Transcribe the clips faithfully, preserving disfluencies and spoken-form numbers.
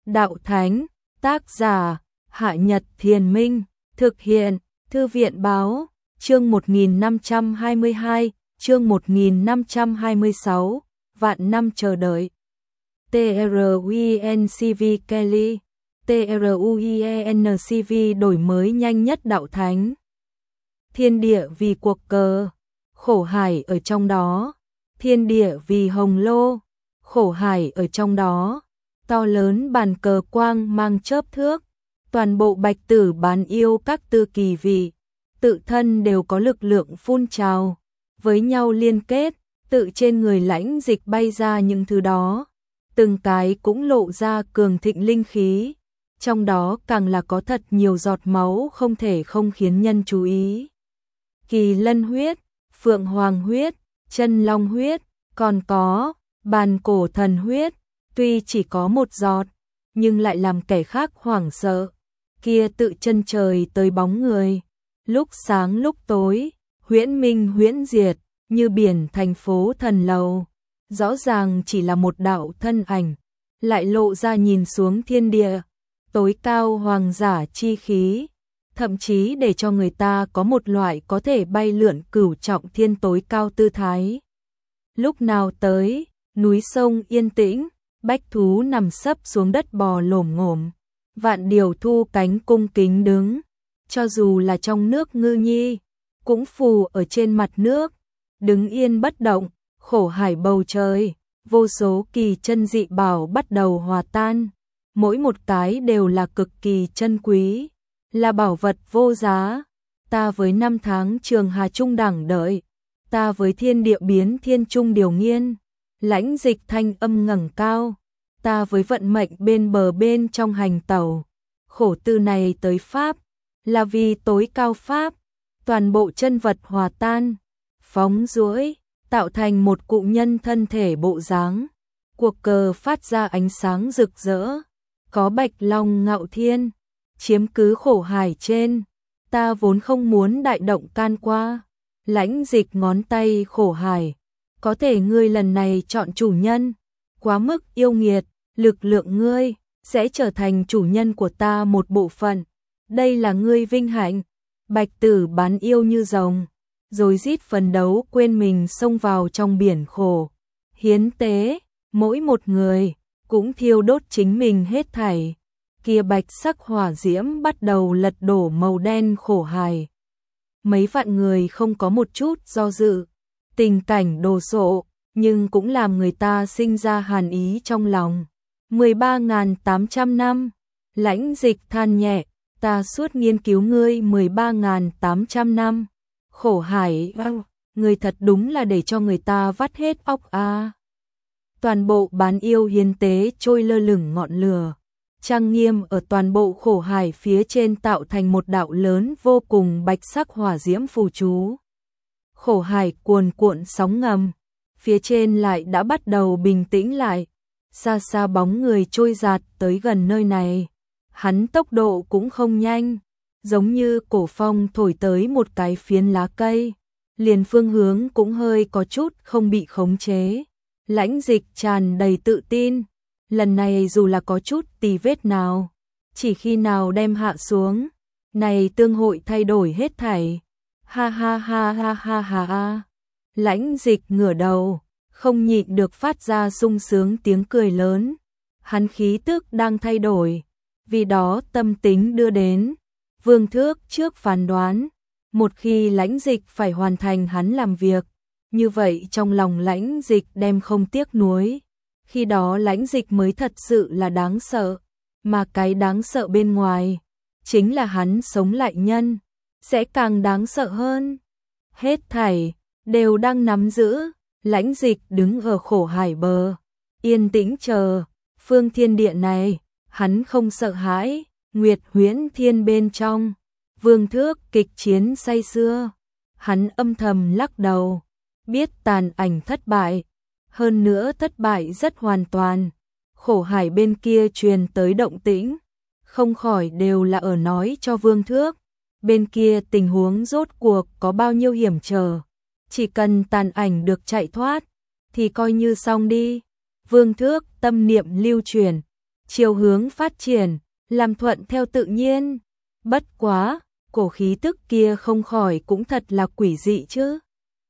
Đạo Thánh, tác giả, Hạ Nhật Thiền Minh, thực hiện, Thư viện Báo, chương một nghìn năm trăm hai mươi hai, chương một nghìn năm trăm hai mươi sáu, vạn năm chờ đợi. TRUENCV Kelly, TRUENCV đổi mới nhanh nhất Đạo Thánh. Thiên địa vì cuộc cờ, khổ hải ở trong đó, thiên địa vì hồng lô, khổ hải ở trong đó, to lớn bàn cờ quang mang chớp thước, toàn bộ bạch tử bán yêu các tư kỳ vị, tự thân đều có lực lượng phun trào, với nhau liên kết, tự trên người Lãnh Dịch bay ra những thứ đó, từng cái cũng lộ ra cường thịnh linh khí, trong đó càng là có thật nhiều giọt máu không thể không khiến nhân chú ý. Kỳ lân huyết, phượng hoàng huyết, chân long huyết, còn có bàn cổ thần huyết, tuy chỉ có một giọt, nhưng lại làm kẻ khác hoảng sợ. Kia tự chân trời tới bóng người, lúc sáng lúc tối, huyễn minh huyễn diệt, như biển thành phố thần lầu. Rõ ràng chỉ là một đạo thân ảnh, lại lộ ra nhìn xuống thiên địa, tối cao hoàng giả chi khí, thậm chí để cho người ta có một loại có thể bay lượn cửu trọng thiên tối cao tư thái. Lúc nào tới, núi sông yên tĩnh, bách thú nằm sấp xuống đất bò lổm ngổm, vạn điều thu cánh cung kính đứng, cho dù là trong nước ngư nhi, cũng phù ở trên mặt nước, đứng yên bất động, khổ hải bầu trời, vô số kỳ chân dị bảo bắt đầu hòa tan, mỗi một cái đều là cực kỳ chân quý, là bảo vật vô giá. Ta với năm tháng trường hà trung đẳng đợi, ta với thiên địa biến thiên trung điều nghiên, Lãnh Dịch thanh âm ngẩng cao, ta với vận mệnh bên bờ bên trong hành tẩu, khổ tư này tới Pháp, là vì tối cao Pháp, toàn bộ chân vật hòa tan, phóng duỗi, tạo thành một cụ nhân thân thể bộ dáng, cuộc cờ phát ra ánh sáng rực rỡ, có bạch long ngạo thiên, chiếm cứ khổ hải trên, ta vốn không muốn đại động can qua, Lãnh Dịch ngón tay khổ hải, có thể ngươi lần này chọn chủ nhân, quá mức yêu nghiệt, lực lượng ngươi sẽ trở thành chủ nhân của ta một bộ phận, đây là ngươi vinh hạnh. Bạch tử bán yêu như rồng, rồi rít phấn đấu quên mình xông vào trong biển khổ, hiến tế, mỗi một người cũng thiêu đốt chính mình hết thảy. Kia bạch sắc hỏa diễm bắt đầu lật đổ màu đen khổ hải. Mấy vạn người không có một chút do dự, tình cảnh đồ sộ, nhưng cũng làm người ta sinh ra hàn ý trong lòng. mười ba nghìn tám trăm năm, Lãnh Dịch than nhẹ, ta suốt nghiên cứu ngươi mười ba nghìn tám trăm năm. Khổ hải, ngươi thật đúng là để cho người ta vắt hết óc a. À. Toàn bộ bán yêu hiến tế trôi lơ lửng ngọn lửa, trang nghiêm ở toàn bộ khổ hải phía trên tạo thành một đạo lớn vô cùng bạch sắc hỏa diễm phù chú. Khổ hải cuồn cuộn sóng ngầm, phía trên lại đã bắt đầu bình tĩnh lại, xa xa bóng người trôi giạt tới gần nơi này. Hắn tốc độ cũng không nhanh, giống như cổ phong thổi tới một cái phiến lá cây, liền phương hướng cũng hơi có chút không bị khống chế. Lãnh Dịch tràn đầy tự tin, lần này dù là có chút tì vết nào, chỉ khi nào đem hạ xuống, này tương hội thay đổi hết thảy. Ha ha ha ha ha ha ha. Lãnh Dịch ngửa đầu, không nhịn được phát ra sung sướng tiếng cười lớn. Hắn khí tức đang thay đổi, vì đó tâm tính đưa đến. Vương Thước trước phán đoán, một khi Lãnh Dịch phải hoàn thành hắn làm việc, như vậy trong lòng Lãnh Dịch đem không tiếc nuối. Khi đó Lãnh Dịch mới thật sự là đáng sợ, mà cái đáng sợ bên ngoài, chính là hắn sống lại nhân, sẽ càng đáng sợ hơn. Hết thảy, đều đang nắm giữ, Lãnh Dịch đứng ở khổ hải bờ, yên tĩnh chờ, phương thiên địa này, hắn không sợ hãi, Nguyệt Huyễn Thiên bên trong, Vương Thước kịch chiến say sưa, hắn âm thầm lắc đầu, biết tàn ảnh thất bại, hơn nữa thất bại rất hoàn toàn. Khổ hải bên kia truyền tới động tĩnh, không khỏi đều là ở nói cho Vương Thước, bên kia tình huống rốt cuộc có bao nhiêu hiểm trở, chỉ cần tàn ảnh được chạy thoát, thì coi như xong đi. Vương Thước tâm niệm lưu truyền, chiều hướng phát triển, làm thuận theo tự nhiên. Bất quá, cổ khí tức kia không khỏi cũng thật là quỷ dị chứ.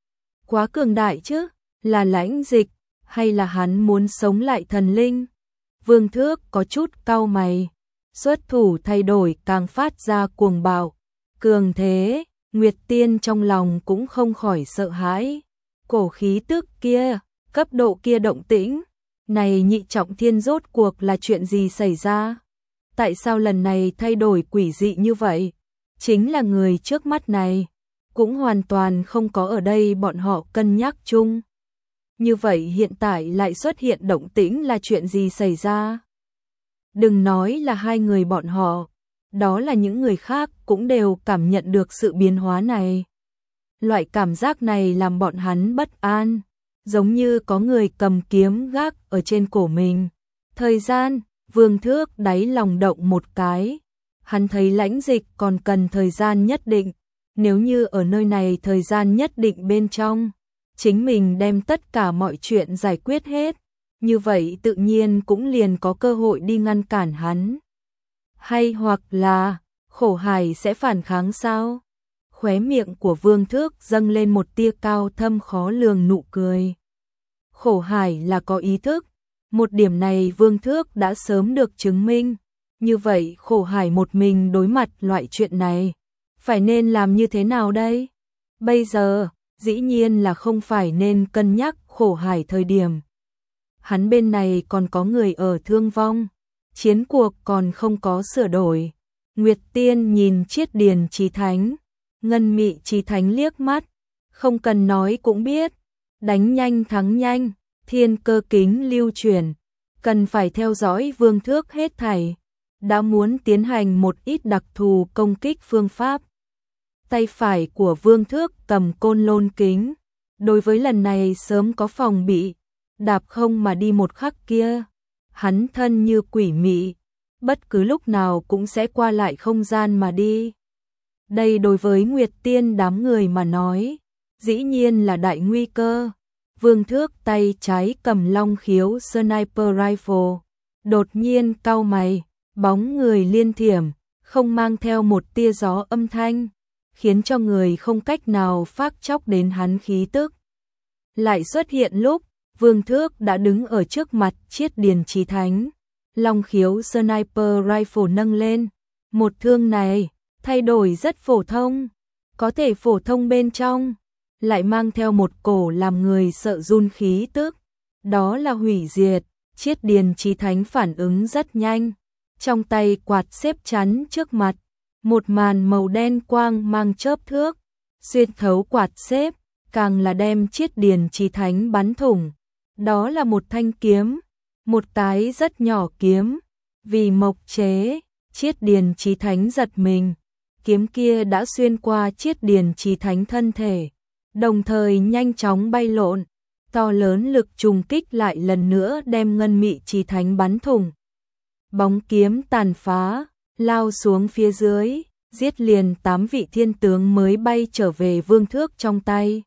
Quá cường đại chứ, là Lãnh Dịch, hay là hắn muốn sống lại thần linh? Vương Thước có chút cau mày, xuất thủ thay đổi càng phát ra cuồng bạo, cường thế, Nguyệt Tiên trong lòng cũng không khỏi sợ hãi. Cổ khí tức kia, cấp độ kia động tĩnh, này nhị trọng thiên rốt cuộc là chuyện gì xảy ra? Tại sao lần này thay đổi quỷ dị như vậy? Chính là người trước mắt này, cũng hoàn toàn không có ở đây bọn họ cân nhắc chung. Như vậy hiện tại lại xuất hiện động tĩnh là chuyện gì xảy ra? Đừng nói là hai người bọn họ, đó là những người khác cũng đều cảm nhận được sự biến hóa này. Loại cảm giác này làm bọn hắn bất an, giống như có người cầm kiếm gác ở trên cổ mình. Thời gian, Vương Thước đáy lòng động một cái. Hắn thấy Lãnh Dịch còn cần thời gian nhất định, nếu như ở nơi này thời gian nhất định bên trong, chính mình đem tất cả mọi chuyện giải quyết hết, như vậy tự nhiên cũng liền có cơ hội đi ngăn cản hắn. Hay hoặc là, Khổ Hải sẽ phản kháng sao? Khóe miệng của Vương Thước dâng lên một tia cao thâm khó lường nụ cười. Khổ Hải là có ý thức, một điểm này Vương Thước đã sớm được chứng minh. Như vậy Khổ Hải một mình đối mặt loại chuyện này, phải nên làm như thế nào đây? Bây giờ, dĩ nhiên là không phải nên cân nhắc Khổ Hải thời điểm. Hắn bên này còn có người ở thương vong, chiến cuộc còn không có sửa đổi. Nguyệt Tiên nhìn Chiết Điền Chí Thánh, Ngân Mị Chí Thánh liếc mắt, không cần nói cũng biết, đánh nhanh thắng nhanh, thiên cơ kính lưu truyền, cần phải theo dõi Vương Thước hết thảy. Đã muốn tiến hành một ít đặc thù công kích phương pháp. Tay phải của Vương Thước cầm côn lôn kính, đối với lần này sớm có phòng bị, đạp không mà đi một khắc kia. Hắn thân như quỷ mị, bất cứ lúc nào cũng sẽ qua lại không gian mà đi. Đây đối với Nguyệt Tiên đám người mà nói, dĩ nhiên là đại nguy cơ. Vương Thước tay trái cầm long khiếu sniper rifle, đột nhiên cau mày, bóng người liên thiểm, không mang theo một tia gió âm thanh, khiến cho người không cách nào phác chóc đến hắn khí tức. Lại xuất hiện lúc, Vương Thước đã đứng ở trước mặt Chiết Điền Chí Thánh, long khiếu sniper rifle nâng lên. Một thương này, thay đổi rất phổ thông, có thể phổ thông bên trong, lại mang theo một cổ làm người sợ run khí tức. Đó là hủy diệt. Chiết Điền Chí Thánh phản ứng rất nhanh, trong tay quạt xếp chắn trước mặt, một màn màu đen quang mang chớp thước, xuyên thấu quạt xếp, càng là đem Chiết Điền Chí Thánh bắn thủng. Đó là một thanh kiếm, một cái rất nhỏ kiếm, vì mộc chế, Chiết Điền Chí Thánh giật mình, kiếm kia đã xuyên qua Chiết Điền Chí Thánh thân thể, đồng thời nhanh chóng bay lộn, to lớn lực trùng kích lại lần nữa đem Ngân Mị Chí Thánh bắn thủng. Bóng kiếm tàn phá, lao xuống phía dưới, giết liền tám vị thiên tướng mới bay trở về Vương Thước trong tay.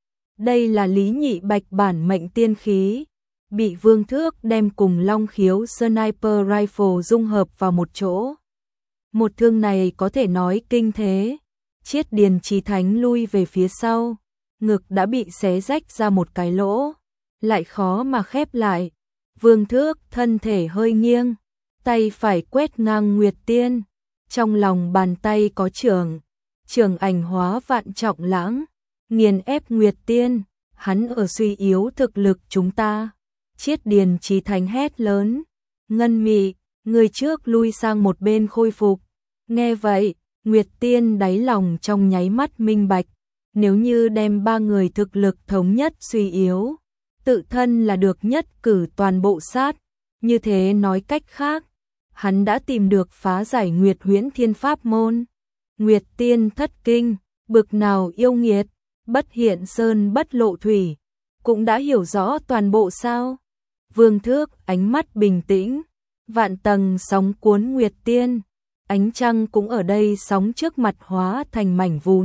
Đây là Lý Nhị Bạch bản mệnh tiên khí, bị Vương Thước đem cùng long khiếu sniper rifle dung hợp vào một chỗ. Một thương này có thể nói kinh thế, Chiết Điền Chí Thánh lui về phía sau, ngực đã bị xé rách ra một cái lỗ, lại khó mà khép lại. Vương Thước thân thể hơi nghiêng, tay phải quét ngang Nguyệt Tiên, trong lòng bàn tay có trường, trường ảnh hóa vạn trọng lãng, nghiền ép Nguyệt Tiên, hắn ở suy yếu thực lực chúng ta. Chiết Điền Chí Thánh hét lớn, Ngân Mị, người trước lui sang một bên khôi phục. Nghe vậy, Nguyệt Tiên đáy lòng trong nháy mắt minh bạch, nếu như đem ba người thực lực thống nhất suy yếu, tự thân là được nhất cử toàn bộ sát, như thế nói cách khác, hắn đã tìm được phá giải Nguyệt Huyễn Thiên Pháp môn. Nguyệt Tiên thất kinh, bực nào yêu nghiệt, bất hiện sơn bất lộ thủy, cũng đã hiểu rõ toàn bộ sao? Vương Thước ánh mắt bình tĩnh, vạn tầng sóng cuốn Nguyệt Tiên, ánh trăng cũng ở đây sóng trước mặt hóa thành mảnh vụn.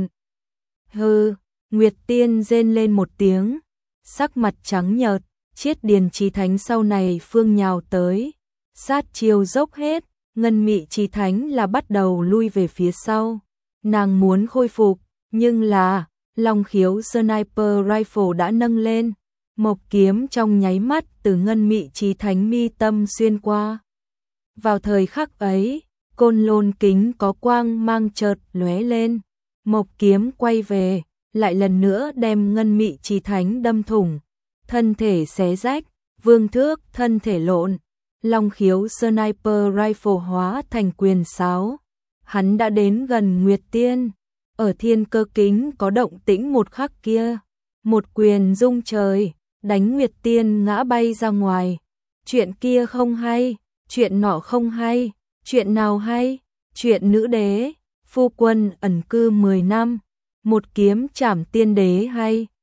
Hừ, Nguyệt Tiên rên lên một tiếng, sắc mặt trắng nhợt, Chiết Điền Chí Thánh sau này phương nhào tới, sát chiêu dốc hết, Ngân Mị Chí Thánh là bắt đầu lui về phía sau. Nàng muốn khôi phục, nhưng là, Long Khiếu Sniper Rifle đã nâng lên, mộc kiếm trong nháy mắt từ Ngân Mị Chí Thánh mi tâm xuyên qua. Vào thời khắc ấy, côn lôn kính có quang mang chợt lóe lên, mộc kiếm quay về, lại lần nữa đem Ngân Mị Chí Thánh đâm thủng, thân thể xé rách, vương thước thân thể lộn, Long Khiếu Sniper Rifle hóa thành quyền sáo. Hắn đã đến gần Nguyệt Tiên, ở thiên cơ kính có động tĩnh một khắc kia, một quyền rung trời, đánh Nguyệt Tiên ngã bay ra ngoài. Chuyện kia không hay, chuyện nọ không hay, chuyện nào hay, chuyện nữ đế, phu quân ẩn cư mười năm, một kiếm trảm tiên đế hay.